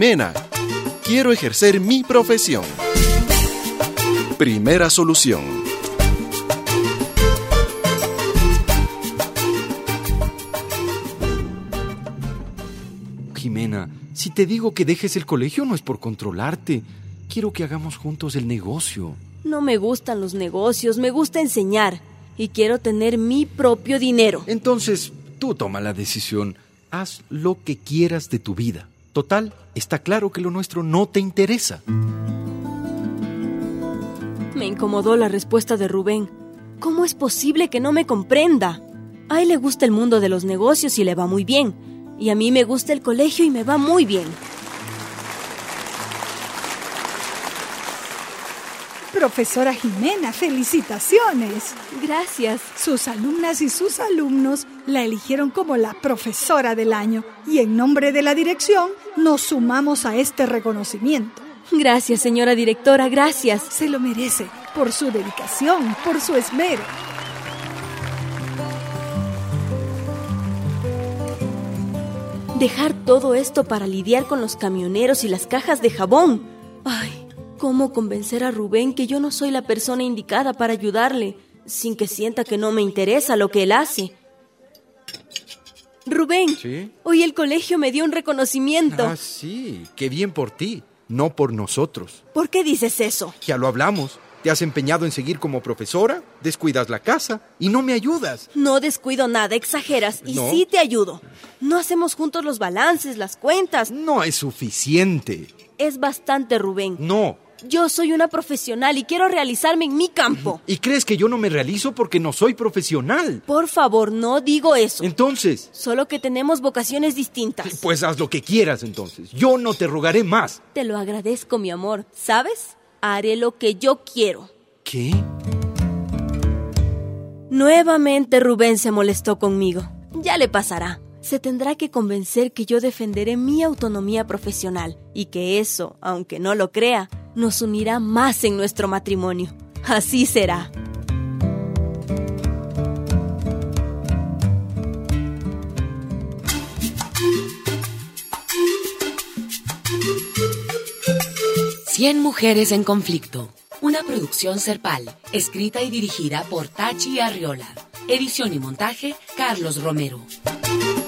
Jimena. Quiero ejercer mi profesión. Primera solución. Jimena, si te digo que dejes el colegio no es por controlarte. Quiero que hagamos juntos el negocio. No me gustan los negocios, me gusta enseñar. Y quiero tener mi propio dinero. Entonces, tú toma la decisión. Haz lo que quieras de tu vida. Total, está claro que lo nuestro no te interesa. Me incomodó la respuesta de Rubén. ¿Cómo es posible que no me comprenda? A él le gusta el mundo de los negocios y le va muy bien. Y a mí me gusta el colegio y me va muy bien. Profesora Jimena, felicitaciones. Gracias. Sus alumnas y sus alumnos la eligieron como la profesora del año y en nombre de la dirección nos sumamos a este reconocimiento. Gracias, señora directora, gracias. Se lo merece por su dedicación, por su esmero. Dejar todo esto para lidiar con los camioneros y las cajas de jabón. Ay, ¿cómo convencer a Rubén que yo no soy la persona indicada para ayudarle, sin que sienta que no me interesa lo que él hace? Rubén, ¿Sí? Hoy el colegio me dio un reconocimiento. Ah, sí, qué bien por ti, no por nosotros. ¿Por qué dices eso? Ya lo hablamos. Te has empeñado en seguir como profesora, descuidas la casa y no me ayudas. No descuido nada, exageras, y No. sí te ayudo. No hacemos juntos los balances, las cuentas. No es suficiente. Es bastante, Rubén. No. Yo soy una profesional y quiero realizarme en mi campo. ¿Y crees que yo no me realizo porque no soy profesional? Por favor, no digo eso. Entonces, Solo que tenemos vocaciones distintas. pues haz lo que quieras entonces. Yo no te rogaré más. Te lo agradezco, mi amor. ¿Sabes? Haré lo que yo quiero. ¿Qué? Nuevamente Rubén se molestó conmigo. Ya le pasará. Se tendrá que convencer que yo defenderé mi autonomía profesional y que eso, aunque no lo crea, nos unirá más en nuestro matrimonio. Así será. Cien mujeres en conflicto. Una producción Serpal, escrita y dirigida por Tachi Arriola. Edición y montaje, Carlos Romero.